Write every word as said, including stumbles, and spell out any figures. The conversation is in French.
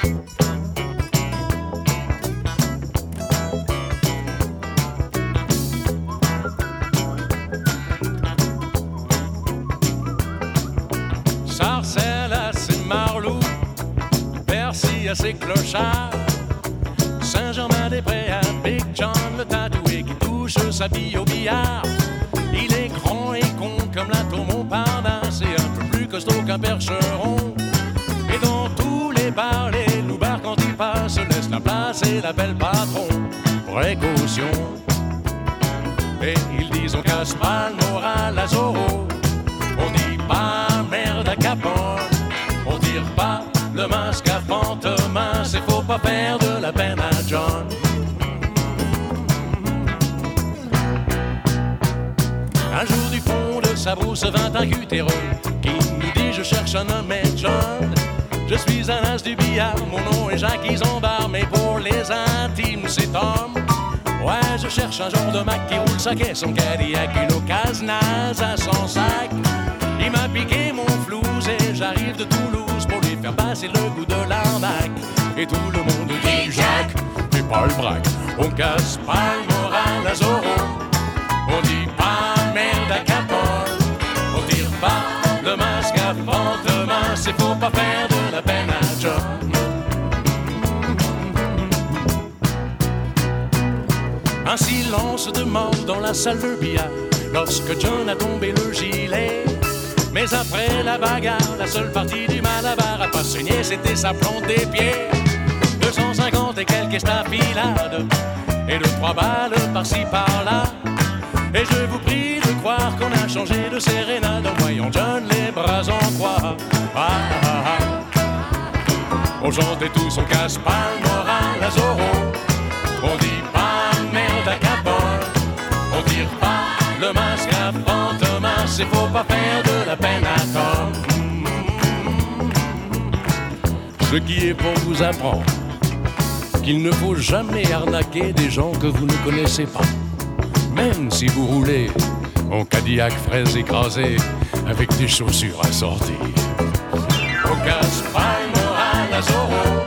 Sarcelles à ses marlous, Bercy à ses clochards, Saint-Germain-des-Prés à Big John le tatoué qui touche sa bille au billard. Il est grand et con comme la tour Montparnasse et un peu plus costaud qu'un percheron. Et dans tous les bars, les loupards quand ils passent laissent la place et l'appellent patron. Précaution. Et ils disent on casse pas le moral à Zorro. On dit pas merde à Capone. On tire pas le masque à Fantomas. Et faut pas faire de la peine à John. Un jour du fond de sa brousse vint un cutéreux qui nous dit je cherche un homme et John. Je suis un as du billard, mon nom est Jacques Isambard, mais pour les intimes c'est Tom. Ouais, je cherche un genre de Mac qui roule sa caisse, son Cadillac, une occasion naze à son sac. Il m'a piqué mon flouze et j'arrive de Toulouse pour lui faire passer le goût de l'arnaque. Et tout le monde dit Jacques, fais pas le braque, on casse pas le moral à Zorro. On dit pas merde à Capone, on tire pas le masque à Fantomas, et faut pas faire de la peine à John. Un silence de mort dans la salle de billard lorsque John a tombé le gilet. Mais après la bagarre, la seule partie du malabar à pas saigner, c'était sa plante des pieds. deux cent cinquante et quelques estafilades et deux, trois balles par-ci par-là. Et je vous prie de croire qu'on a changé de sérénade en voyant John les bras en croix. Ah, ah, ah. On chantait tous, on casse pas le moral à Zorro. On dit pas merde à Capone, on tire pas le masque à Fantomas, et faut pas faire de la peine à Tom. Ce qui est pour vous apprendre qu'il ne faut jamais arnaquer des gens que vous ne connaissez pas. Même si vous roulez en Cadillac fraise écrasée avec des chaussures assorties. On casse pas le moral à Zorro.